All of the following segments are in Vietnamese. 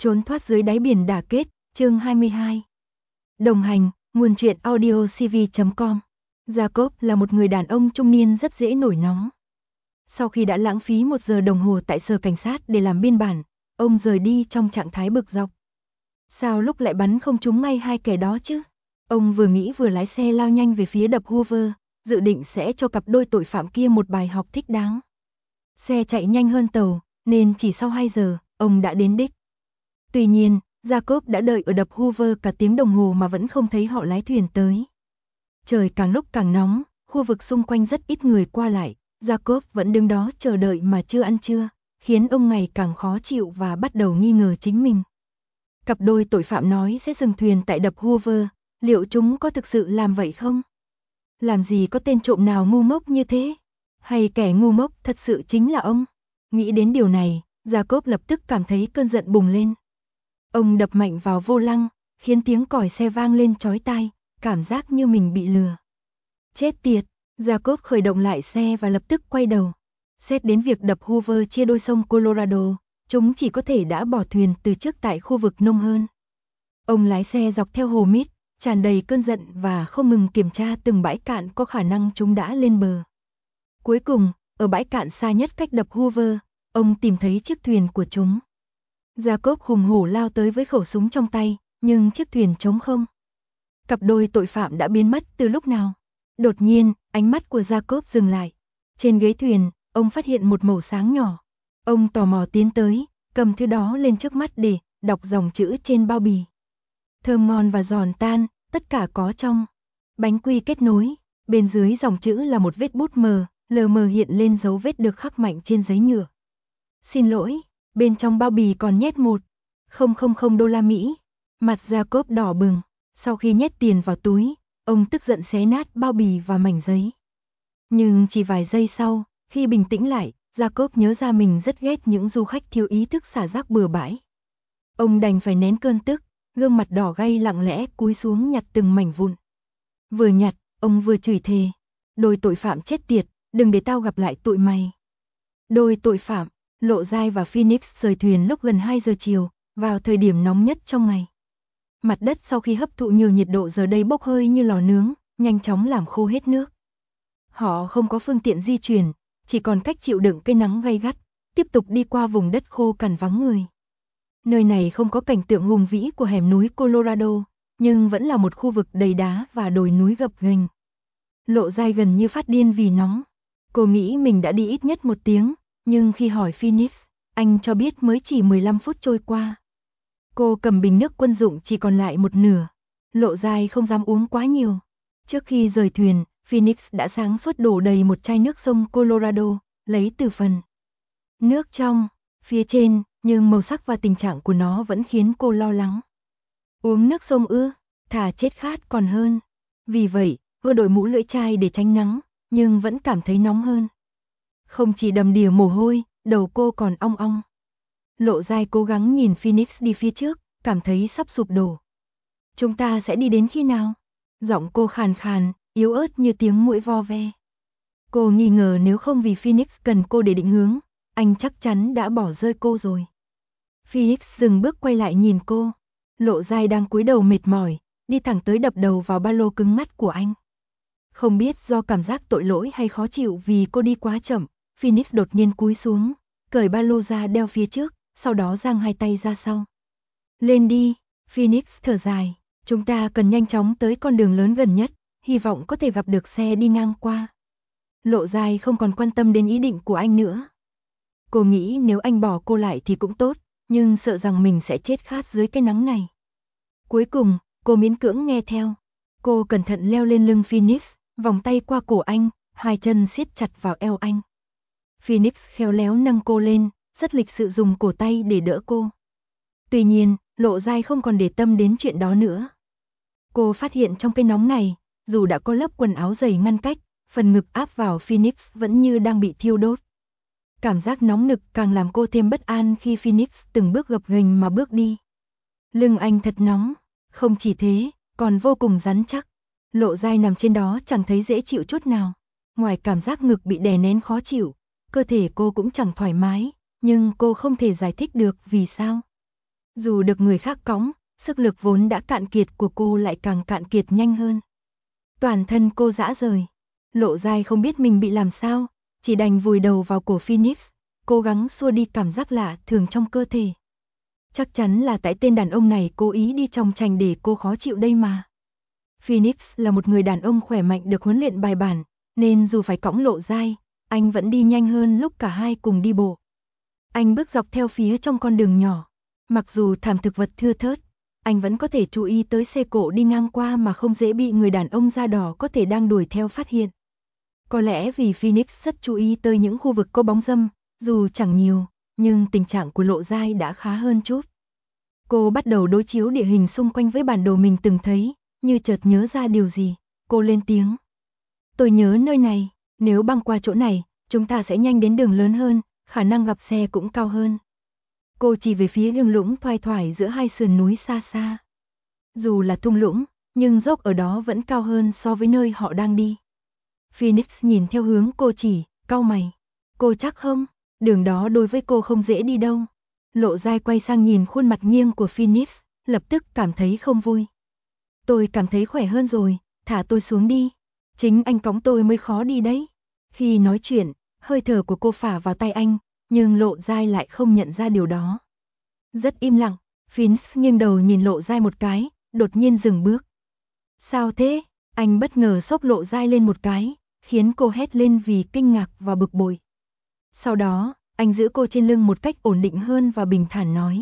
Trốn thoát dưới đáy biển đả kết, chương 22. Đồng hành, nguồn truyện audio cv.com. Jacob là một người đàn ông trung niên rất dễ nổi nóng. Sau khi đã lãng phí 1 giờ đồng hồ tại sở cảnh sát để làm biên bản, ông rời đi trong trạng thái bực dọc. Sao lúc lại bắn không trúng ngay hai kẻ đó chứ? Ông vừa nghĩ vừa lái xe lao nhanh về phía đập Hoover, dự định sẽ cho cặp đôi tội phạm kia một bài học thích đáng. Xe chạy nhanh hơn tàu, nên chỉ sau 2 giờ, ông đã đến đích. Tuy nhiên, Jacob đã đợi ở đập Hoover cả tiếng đồng hồ mà vẫn không thấy họ lái thuyền tới. Trời càng lúc càng nóng, khu vực xung quanh rất ít người qua lại, Jacob vẫn đứng đó chờ đợi mà chưa ăn trưa, khiến ông ngày càng khó chịu và bắt đầu nghi ngờ chính mình. Cặp đôi tội phạm nói sẽ dừng thuyền tại đập Hoover, liệu chúng có thực sự làm vậy không? Làm gì có tên trộm nào ngu ngốc như thế? Hay kẻ ngu ngốc thật sự chính là ông? Nghĩ đến điều này, Jacob lập tức cảm thấy cơn giận bùng lên. Ông đập mạnh vào vô lăng, khiến tiếng còi xe vang lên chói tai, cảm giác như mình bị lừa. Chết tiệt, Jacob khởi động lại xe và lập tức quay đầu. Xét đến việc đập Hoover chia đôi sông Colorado, chúng chỉ có thể đã bỏ thuyền từ trước tại khu vực nông hơn. Ông lái xe dọc theo hồ Mít, tràn đầy cơn giận và không ngừng kiểm tra từng bãi cạn có khả năng chúng đã lên bờ. Cuối cùng, ở bãi cạn xa nhất cách đập Hoover, ông tìm thấy chiếc thuyền của chúng. Jacob hùng hổ lao tới với khẩu súng trong tay, nhưng chiếc thuyền trống không. Cặp đôi tội phạm đã biến mất từ lúc nào? Đột nhiên, ánh mắt của Jacob dừng lại. Trên ghế thuyền, ông phát hiện một mẩu sáng nhỏ. Ông tò mò tiến tới, cầm thứ đó lên trước mắt để đọc dòng chữ trên bao bì. Thơm ngon và giòn tan, tất cả có trong bánh quy kết nối. Bên dưới dòng chữ là một vết bút mờ, lờ mờ hiện lên dấu vết được khắc mạnh trên giấy nhựa. Xin lỗi, bên trong bao bì còn nhét 1,000 đô la Mỹ. Mặt Jacob đỏ bừng, sau khi nhét tiền vào túi, ông tức giận xé nát bao bì và mảnh giấy. Nhưng chỉ vài giây sau, khi bình tĩnh lại, Jacob nhớ ra mình rất ghét những du khách thiếu ý thức xả rác bừa bãi. Ông đành phải nén cơn tức, gương mặt đỏ gay lặng lẽ cúi xuống nhặt từng mảnh vụn. Vừa nhặt, ông vừa chửi thề. Đôi tội phạm chết tiệt, đừng để tao gặp lại tụi mày. Đôi tội phạm, Lộ Giai và Phoenix rời thuyền lúc gần 2 giờ chiều, vào thời điểm nóng nhất trong ngày. Mặt đất sau khi hấp thụ nhiều nhiệt độ giờ đây bốc hơi như lò nướng, nhanh chóng làm khô hết nước. Họ không có phương tiện di chuyển, chỉ còn cách chịu đựng cái nắng gay gắt, tiếp tục đi qua vùng đất khô cằn vắng người. Nơi này không có cảnh tượng hùng vĩ của hẻm núi Colorado, nhưng vẫn là một khu vực đầy đá và đồi núi gập ghềnh. Lộ Giai gần như phát điên vì nóng. Cô nghĩ mình đã đi ít nhất 1 tiếng, nhưng khi hỏi Phoenix, anh cho biết mới chỉ 15 phút trôi qua. Cô cầm bình nước quân dụng chỉ còn lại 1/2. Lộ Giai không dám uống quá nhiều. Trước khi rời thuyền, Phoenix đã sáng suốt đổ đầy một chai nước sông Colorado, lấy từ phần nước trong phía trên, nhưng màu sắc và tình trạng của nó vẫn khiến cô lo lắng. Uống nước sông ư? Thà chết khát còn hơn. Vì vậy, cô đội mũ lưỡi chai để tránh nắng, nhưng vẫn cảm thấy nóng hơn. Không chỉ đầm đìa mồ hôi, đầu cô còn ong ong. Lộ Giai cố gắng nhìn Phoenix đi phía trước, cảm thấy sắp sụp đổ. Chúng ta sẽ đi đến khi nào? Giọng cô khàn khàn, yếu ớt như tiếng muỗi vo ve. Cô nghi ngờ nếu không vì Phoenix cần cô để định hướng, anh chắc chắn đã bỏ rơi cô rồi. Phoenix dừng bước quay lại nhìn cô. Lộ Giai đang cúi đầu mệt mỏi, đi thẳng tới đập đầu vào ba lô cứng ngắt của anh. Không biết do cảm giác tội lỗi hay khó chịu vì cô đi quá chậm, Phoenix đột nhiên cúi xuống, cởi ba lô ra đeo phía trước, sau đó giang hai tay ra sau. Lên đi, Phoenix thở dài, chúng ta cần nhanh chóng tới con đường lớn gần nhất, hy vọng có thể gặp được xe đi ngang qua. Lộ Giai không còn quan tâm đến ý định của anh nữa. Cô nghĩ nếu anh bỏ cô lại thì cũng tốt, nhưng sợ rằng mình sẽ chết khát dưới cái nắng này. Cuối cùng, cô miễn cưỡng nghe theo. Cô cẩn thận leo lên lưng Phoenix, vòng tay qua cổ anh, hai chân siết chặt vào eo anh. Phoenix khéo léo nâng cô lên, rất lịch sự dùng cổ tay để đỡ cô. Tuy nhiên, Lộ Giai không còn để tâm đến chuyện đó nữa. Cô phát hiện trong cái nóng này, dù đã có lớp quần áo dày ngăn cách, phần ngực áp vào Phoenix vẫn như đang bị thiêu đốt. Cảm giác nóng nực càng làm cô thêm bất an khi Phoenix từng bước gập ghềnh mà bước đi. Lưng anh thật nóng, không chỉ thế, còn vô cùng rắn chắc. Lộ Giai nằm trên đó chẳng thấy dễ chịu chút nào. Ngoài cảm giác ngực bị đè nén khó chịu, cơ thể cô cũng chẳng thoải mái, nhưng cô không thể giải thích được vì sao. Dù được người khác cõng, sức lực vốn đã cạn kiệt của cô lại càng cạn kiệt nhanh hơn. Toàn thân cô rã rời. Lộ Giai không biết mình bị làm sao, chỉ đành vùi đầu vào cổ Phoenix, cố gắng xua đi cảm giác lạ thường trong cơ thể. Chắc chắn là tại tên đàn ông này cố ý đi trong tranh để cô khó chịu đây mà. Phoenix là một người đàn ông khỏe mạnh được huấn luyện bài bản, nên dù phải cõng Lộ Giai, anh vẫn đi nhanh hơn lúc cả hai cùng đi bộ. Anh bước dọc theo phía trong con đường nhỏ. Mặc dù thảm thực vật thưa thớt, anh vẫn có thể chú ý tới xe cộ đi ngang qua mà không dễ bị người đàn ông da đỏ có thể đang đuổi theo phát hiện. Có lẽ vì Phoenix rất chú ý tới những khu vực có bóng râm, dù chẳng nhiều, nhưng tình trạng của Lộ Giai đã khá hơn chút. Cô bắt đầu đối chiếu địa hình xung quanh với bản đồ mình từng thấy, như chợt nhớ ra điều gì, cô lên tiếng. Tôi nhớ nơi này, nếu băng qua chỗ này, chúng ta sẽ nhanh đến đường lớn hơn, khả năng gặp xe cũng cao hơn. Cô chỉ về phía đường lũng thoai thoải giữa hai sườn núi xa xa. Dù là thung lũng, nhưng dốc ở đó vẫn cao hơn so với nơi họ đang đi. Phoenix nhìn theo hướng cô chỉ, cau mày. Cô chắc không? Đường đó đối với cô không dễ đi đâu. Lộ Giai quay sang nhìn khuôn mặt nghiêng của Phoenix, lập tức cảm thấy không vui. Tôi cảm thấy khỏe hơn rồi, thả tôi xuống đi. Chính anh cõng tôi mới khó đi đấy. Khi nói chuyện, hơi thở của cô phả vào tay anh, nhưng Lộ Giai lại không nhận ra điều đó. Rất im lặng, Phoenix nghiêng đầu nhìn Lộ Giai một cái, đột nhiên dừng bước. Sao thế? Anh bất ngờ xốc Lộ Giai lên một cái, khiến cô hét lên vì kinh ngạc và bực bội. Sau đó, anh giữ cô trên lưng một cách ổn định hơn và bình thản nói.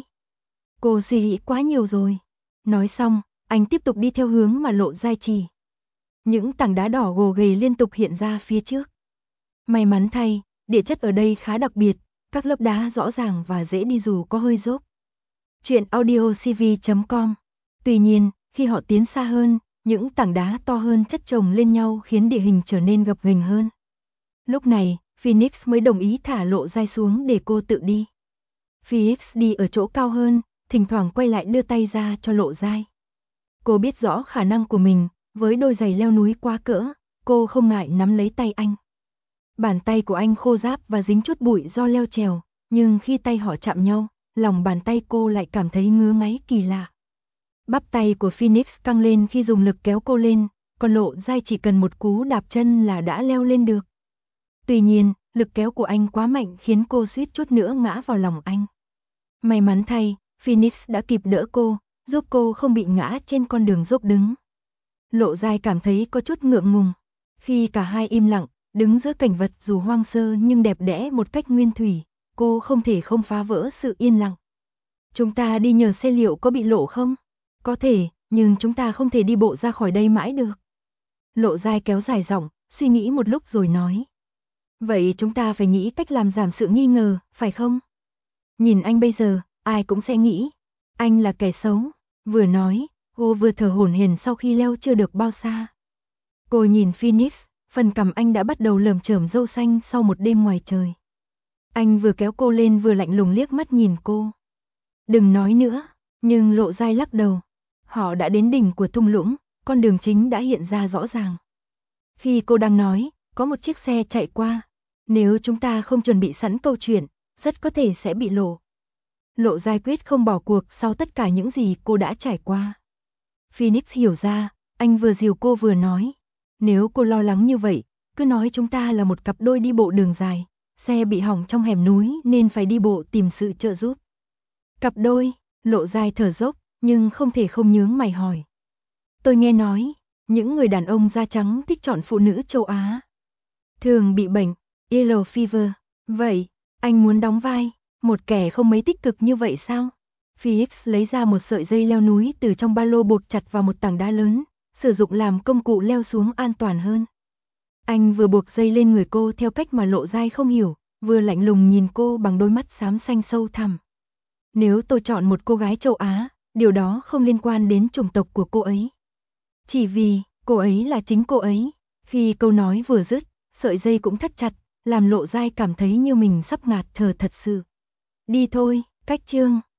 Cô suy nghĩ quá nhiều rồi. Nói xong, anh tiếp tục đi theo hướng mà Lộ Giai chỉ. Những tảng đá đỏ gồ ghề liên tục hiện ra phía trước. May mắn thay, địa chất ở đây khá đặc biệt, các lớp đá rõ ràng và dễ đi dù có hơi dốc. Chuyện audiocv.com. Tuy nhiên, khi họ tiến xa hơn, những tảng đá to hơn chất chồng lên nhau khiến địa hình trở nên gập ghềnh hơn. Lúc này, Phoenix mới đồng ý thả Lộ Giai xuống để cô tự đi. Phoenix đi ở chỗ cao hơn, thỉnh thoảng quay lại đưa tay ra cho Lộ Giai. Cô biết rõ khả năng của mình, với đôi giày leo núi quá cỡ, cô không ngại nắm lấy tay anh. Bàn tay của anh khô ráp và dính chút bụi do leo trèo, nhưng khi tay họ chạm nhau, lòng bàn tay cô lại cảm thấy ngứa ngáy kỳ lạ. Bắp tay của Phoenix căng lên khi dùng lực kéo cô lên, còn Lộ Giai chỉ cần một cú đạp chân là đã leo lên được. Tuy nhiên, lực kéo của anh quá mạnh khiến cô suýt chút nữa ngã vào lòng anh. May mắn thay, Phoenix đã kịp đỡ cô, giúp cô không bị ngã trên con đường dốc đứng. Lộ Giai cảm thấy có chút ngượng ngùng. Khi cả hai im lặng, đứng giữa cảnh vật dù hoang sơ nhưng đẹp đẽ một cách nguyên thủy, cô không thể không phá vỡ sự yên lặng. Chúng ta đi nhờ xe liệu có bị lộ không? Có thể, nhưng chúng ta không thể đi bộ ra khỏi đây mãi được. Lộ Giai kéo dài giọng, suy nghĩ một lúc rồi nói. Vậy chúng ta phải nghĩ cách làm giảm sự nghi ngờ, phải không? Nhìn anh bây giờ, ai cũng sẽ nghĩ. Anh là kẻ xấu. Vừa nói, cô vừa thở hổn hển sau khi leo chưa được bao xa. Cô nhìn Phoenix, phần cằm anh đã bắt đầu lởm chởm râu xanh sau một đêm ngoài trời. Anh vừa kéo cô lên vừa lạnh lùng liếc mắt nhìn cô. Đừng nói nữa, nhưng Lộ Giai lắc đầu. Họ đã đến đỉnh của thung lũng, con đường chính đã hiện ra rõ ràng. Khi cô đang nói, có một chiếc xe chạy qua. Nếu chúng ta không chuẩn bị sẵn câu chuyện, rất có thể sẽ bị lộ. Lộ Giai quyết không bỏ cuộc sau tất cả những gì cô đã trải qua. Phoenix hiểu ra, anh vừa dìu cô vừa nói. Nếu cô lo lắng như vậy, cứ nói chúng ta là một cặp đôi đi bộ đường dài. Xe bị hỏng trong hẻm núi nên phải đi bộ tìm sự trợ giúp. Cặp đôi, Lộ Giai thở dốc, nhưng không thể không nhướng mày hỏi. Tôi nghe nói, những người đàn ông da trắng thích chọn phụ nữ châu Á. Thường bị bệnh, yellow fever. Vậy, anh muốn đóng vai một kẻ không mấy tích cực như vậy sao? Phoenix lấy ra một sợi dây leo núi từ trong ba lô buộc chặt vào một tảng đá lớn, sử dụng làm công cụ leo xuống an toàn hơn. Anh vừa buộc dây lên người cô theo cách mà Lộ Giai không hiểu, vừa lạnh lùng nhìn cô bằng đôi mắt xám xanh sâu thẳm. Nếu tôi chọn một cô gái châu Á, điều đó không liên quan đến chủng tộc của cô ấy. Chỉ vì, cô ấy là chính cô ấy. Khi câu nói vừa dứt, sợi dây cũng thắt chặt, làm Lộ Giai cảm thấy như mình sắp ngạt thở thật sự. Đi thôi, cách chương.